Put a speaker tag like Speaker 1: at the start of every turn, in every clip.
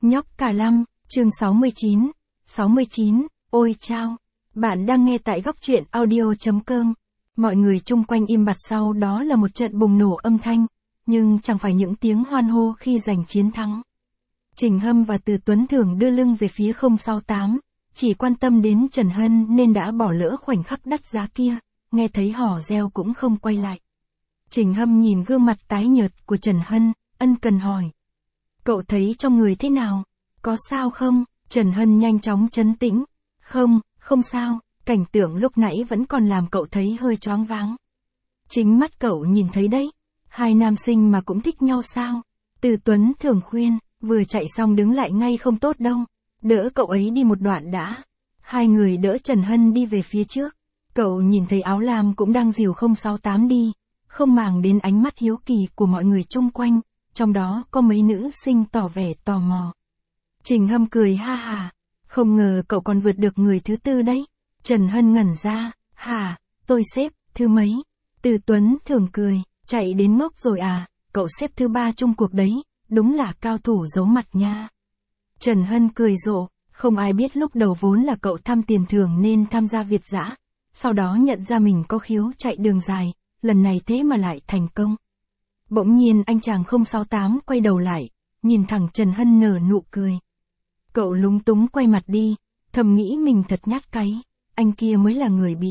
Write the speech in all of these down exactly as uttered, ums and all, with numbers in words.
Speaker 1: Nhóc cả lăm, chương sáu mươi chín. sáu mươi chín, ôi chao. Bạn đang nghe tại góc truyện audio.com. Mọi người chung quanh im bặt, sau đó là một trận bùng nổ âm thanh, nhưng chẳng phải những tiếng hoan hô khi giành chiến thắng. Trình Hâm và Từ Tuấn Thưởng đưa lưng về phía không sáu tám, chỉ quan tâm đến Trần Hân nên đã bỏ lỡ khoảnh khắc đắt giá kia, nghe thấy hò reo cũng không quay lại. Trình Hâm nhìn gương mặt tái nhợt của Trần Hân, ân cần hỏi. Cậu thấy trong người thế nào? Có sao không? Trần Hân nhanh chóng trấn tĩnh. Không, không sao, cảnh tượng lúc nãy vẫn còn làm cậu thấy hơi choáng váng. Chính mắt cậu nhìn thấy đấy, hai nam sinh mà cũng thích nhau sao? Từ Tuấn Thưởng khuyên, vừa chạy xong đứng lại ngay không tốt đâu, đỡ cậu ấy đi một đoạn đã. Hai người đỡ Trần Hân đi về phía trước, cậu nhìn thấy Áo Lam cũng đang dìu không sáu tám đi, không màng đến ánh mắt hiếu kỳ của mọi người chung quanh, trong đó có mấy nữ sinh tỏ vẻ tò mò. Trình Hâm cười ha hà, không ngờ cậu còn vượt được người thứ tư đấy. Trần Hân ngẩn ra, hả, tôi xếp thứ mấy? Từ Tuấn Thưởng cười, chạy đến ngốc rồi à, cậu xếp thứ ba chung cuộc đấy, đúng là cao thủ giấu mặt nha. Trần Hân cười rộ, không ai biết lúc đầu vốn là cậu tham tiền thưởng nên tham gia Việt dã, sau đó nhận ra mình có khiếu chạy đường dài, lần này thế mà lại thành công. Bỗng nhiên anh chàng không sáu tám quay đầu lại, nhìn thẳng Trần Hân nở nụ cười. Cậu lúng túng quay mặt đi, thầm nghĩ mình thật nhát cáy, anh kia mới là người bị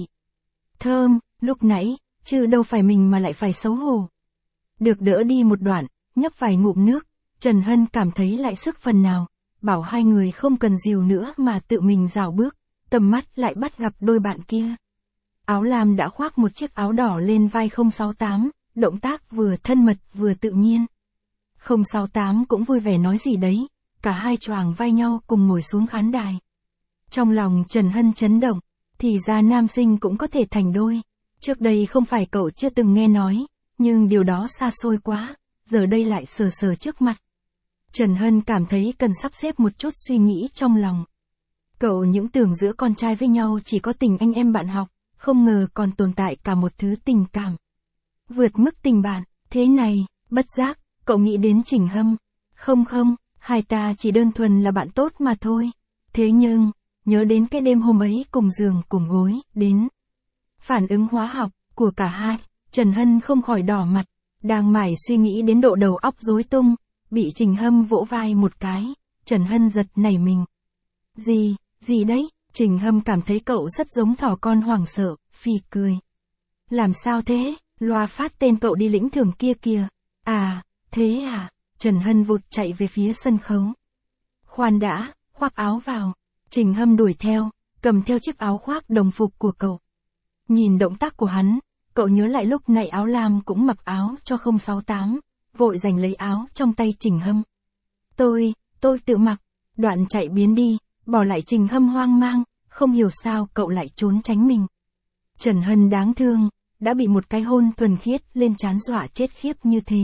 Speaker 1: thơm, lúc nãy, chứ đâu phải mình mà lại phải xấu hổ. Được đỡ đi một đoạn, nhấp vài ngụm nước, Trần Hân cảm thấy lại sức phần nào, bảo hai người không cần dìu nữa mà tự mình rảo bước, tầm mắt lại bắt gặp đôi bạn kia. Áo Lam đã khoác một chiếc áo đỏ lên vai không sáu tám, động tác vừa thân mật vừa tự nhiên. không sáu tám cũng vui vẻ nói gì đấy, cả hai choàng vai nhau cùng ngồi xuống khán đài. Trong lòng Trần Hân chấn động, thì ra nam sinh cũng có thể thành đôi. Trước đây không phải cậu chưa từng nghe nói, nhưng điều đó xa xôi quá, giờ đây lại sờ sờ trước mặt. Trần Hân cảm thấy cần sắp xếp một chút suy nghĩ trong lòng. Cậu những tưởng giữa con trai với nhau chỉ có tình anh em bạn học, không ngờ còn tồn tại cả một thứ tình cảm. Vượt mức tình bạn, thế này, bất giác, cậu nghĩ đến Trình Hâm. Không không, hai ta chỉ đơn thuần là bạn tốt mà thôi. Thế nhưng, nhớ đến cái đêm hôm ấy cùng giường cùng gối, đến phản ứng hóa học của cả hai, Trần Hân không khỏi đỏ mặt, đang mải suy nghĩ đến độ đầu óc rối tung, bị Trình Hâm vỗ vai một cái, Trần Hân giật nảy mình. Gì, gì đấy? Trình Hâm cảm thấy cậu rất giống thỏ con hoảng sợ, phì cười. Làm sao thế? Loa phát tên cậu đi lĩnh thưởng kia kìa. À, thế à? Trần Hân vụt chạy về phía sân khấu. Khoan đã, khoác áo vào. Trình Hâm đuổi theo, cầm theo chiếc áo khoác đồng phục của cậu. Nhìn động tác của hắn, cậu nhớ lại lúc nãy Áo Lam cũng mặc áo cho không sáu tám, vội giành lấy áo trong tay Trình Hâm. Tôi, tôi tự mặc. Đoạn chạy biến đi, bỏ lại Trình Hâm hoang mang, không hiểu sao cậu lại trốn tránh mình. Trần Hân đáng thương, đã bị một cái hôn thuần khiết lên trán dọa chết khiếp như thế.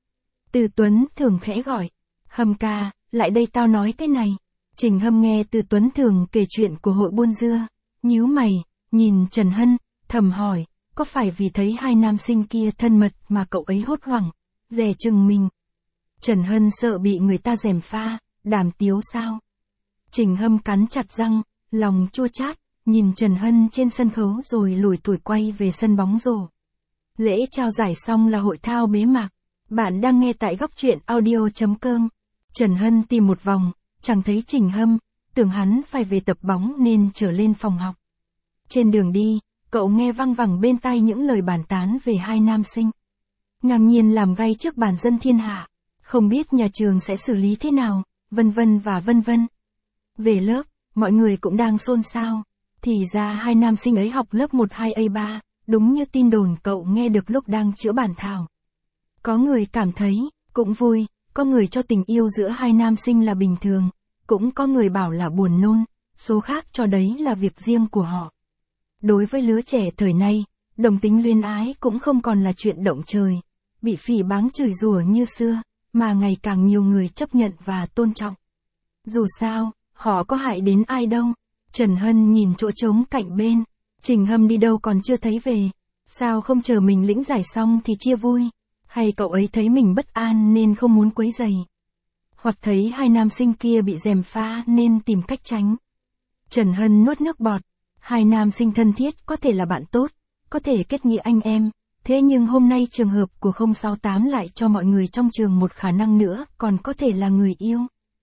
Speaker 1: Từ Tuấn Thưởng khẽ gọi, Hâm ca, lại đây tao nói cái này. Trình Hâm nghe Từ Tuấn Thưởng kể chuyện của hội buôn dưa, nhíu mày, nhìn Trần Hân, thầm hỏi, có phải vì thấy hai nam sinh kia thân mật mà cậu ấy hốt hoảng, dè chừng mình. Trần Hân sợ bị người ta gièm pha, đàm tiếu sao? Trình Hâm cắn chặt răng, lòng chua chát, nhìn Trần Hân trên sân khấu rồi lủi thủi quay về sân bóng rổ. Lễ trao giải xong là hội thao bế mạc. Bạn đang nghe tại góc truyện audio.com. Trần Hân tìm một vòng, chẳng thấy Trình Hâm, tưởng hắn phải về tập bóng nên trở lên phòng học. Trên đường đi, cậu nghe văng vẳng bên tai những lời bàn tán về hai nam sinh. Ngang nhiên làm gay trước bàn dân thiên hạ, không biết nhà trường sẽ xử lý thế nào, vân vân và vân vân. Về lớp, mọi người cũng đang xôn xao, thì ra hai nam sinh ấy học lớp một hai A ba, đúng như tin đồn cậu nghe được lúc đang chữa bản thảo. Có người cảm thấy, cũng vui, có người cho tình yêu giữa hai nam sinh là bình thường, cũng có người bảo là buồn nôn, số khác cho đấy là việc riêng của họ. Đối với lứa trẻ thời nay, đồng tính luyến ái cũng không còn là chuyện động trời, bị phỉ báng chửi rủa như xưa, mà ngày càng nhiều người chấp nhận và tôn trọng. Dù sao, họ có hại đến ai đâu. Trần Hân nhìn chỗ trống cạnh bên, Trình Hâm đi đâu còn chưa thấy về, sao không chờ mình lĩnh giải xong thì chia vui, hay cậu ấy thấy mình bất an nên không muốn quấy rầy. hoặc thấy hai nam sinh kia bị gièm pha nên tìm cách tránh. Trần Hân nuốt nước bọt, hai nam sinh thân thiết có thể là bạn tốt, có thể kết nghĩa anh em, thế nhưng hôm nay trường hợp của không sáu tám lại cho mọi người trong trường một khả năng nữa, còn có thể là người yêu.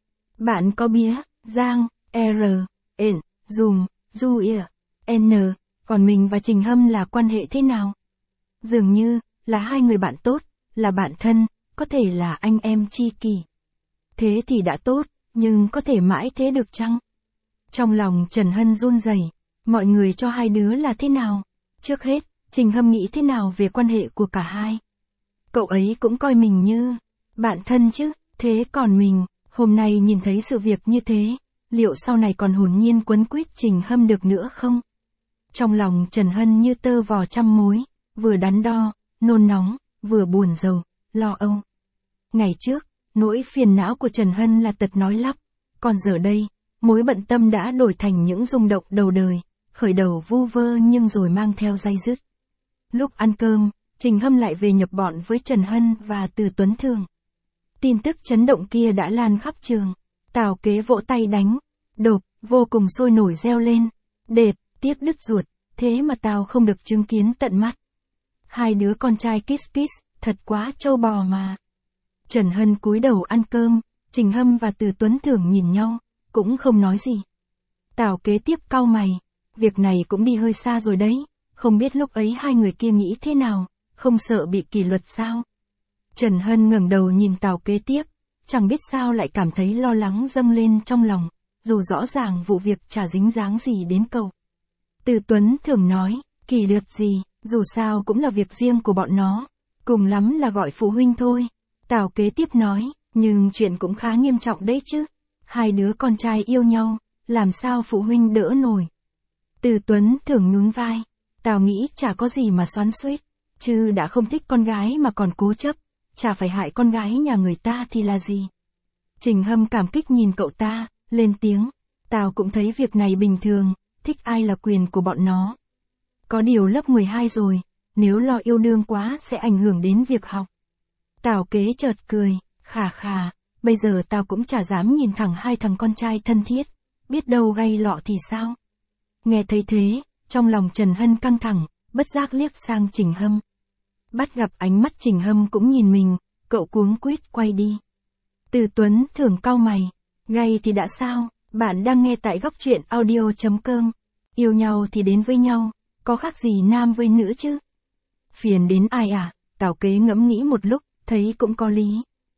Speaker 1: Bạn có bía, Giang, R, N, Dùm, Du Ỉa, N, còn mình và Trình Hâm là quan hệ thế nào? Dường như, là hai người bạn tốt, là bạn thân, có thể là anh em tri kỷ. Thế thì đã tốt, nhưng có thể mãi thế được chăng? Trong lòng Trần Hân run rẩy, mọi người cho hai đứa là thế nào? Trước hết, Trình Hâm nghĩ thế nào về quan hệ của cả hai? Cậu ấy cũng coi mình như bạn thân chứ, thế còn mình, hôm nay nhìn thấy sự việc như thế, liệu sau này còn hồn nhiên quấn quýt Trình Hâm được nữa không? Trong lòng Trần Hân như tơ vò trăm mối, vừa đắn đo, nôn nóng, vừa buồn rầu, lo âu. Ngày trước, nỗi phiền não của Trần Hân là tật nói lắp, còn giờ đây, mối bận tâm đã đổi thành những rung động đầu đời, khởi đầu vu vơ nhưng rồi mang theo day dứt. Lúc ăn cơm, Trình Hâm lại về nhập bọn với Trần Hân và Từ Tuấn Thường. Tin tức chấn động kia đã lan khắp trường. Tào Kế vỗ tay đánh, đột, vô cùng sôi nổi reo lên. Đệt, tiếc đứt ruột, thế mà tao không được chứng kiến tận mắt. Hai đứa con trai kiss kiss, thật quá trâu bò mà. Trần Hân cúi đầu ăn cơm, Trình Hâm và Từ Tuấn Thường nhìn nhau, cũng không nói gì. Tào Kế tiếp cau mày, việc này cũng đi hơi xa rồi đấy, không biết lúc ấy hai người kia nghĩ thế nào, không sợ bị kỷ luật sao? Trần Hân ngẩng đầu nhìn Tào Kế tiếp, chẳng biết sao lại cảm thấy lo lắng dâng lên trong lòng, dù rõ ràng vụ việc chả dính dáng gì đến cậu. Từ Tuấn Thường nói, kỷ luật gì, dù sao cũng là việc riêng của bọn nó, cùng lắm là gọi phụ huynh thôi. Tào Kế tiếp nói, nhưng chuyện cũng khá nghiêm trọng đấy chứ, hai đứa con trai yêu nhau, làm sao phụ huynh đỡ nổi. Từ Tuấn Thường nhún vai, Tào nghĩ chả có gì mà xoắn xuýt, chứ đã không thích con gái mà còn cố chấp, chả phải hại con gái nhà người ta thì là gì. Trình Hâm cảm kích nhìn cậu ta, lên tiếng, Tào cũng thấy việc này bình thường, thích ai là quyền của bọn nó. Có điều lớp mười hai rồi, nếu lo yêu đương quá sẽ ảnh hưởng đến việc học. Tào Kế chợt cười, khà khà, bây giờ tao cũng chả dám nhìn thẳng hai thằng con trai thân thiết, biết đâu gây lọ thì sao. Nghe thấy thế, trong lòng Trần Hân căng thẳng, bất giác liếc sang Trình Hâm. Bắt gặp ánh mắt Trình Hâm cũng nhìn mình, cậu cuống quýt quay đi. Từ Tuấn Thường cau mày, gay thì đã sao, bạn đang nghe tại góc truyện audio chấm com. Yêu nhau thì đến với nhau, có khác gì nam với nữ chứ? Phiền đến ai à? Tào Kế ngẫm nghĩ một lúc, thấy cũng có lý.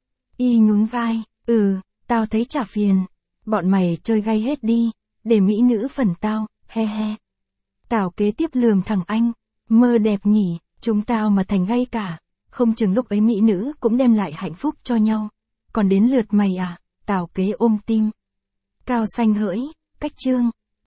Speaker 1: Y nhún vai, ừ, tao thấy chả phiền. Bọn mày chơi gay hết đi, để mỹ nữ phần tao, he he. Tào Kế tiếp lườm thằng anh, mơ đẹp nhỉ, chúng tao mà thành gay cả, không chừng lúc ấy mỹ nữ cũng đem lại hạnh phúc cho nhau. Còn đến lượt mày à? Tào Kế ôm tim. Cao xanh hỡi, cách chương.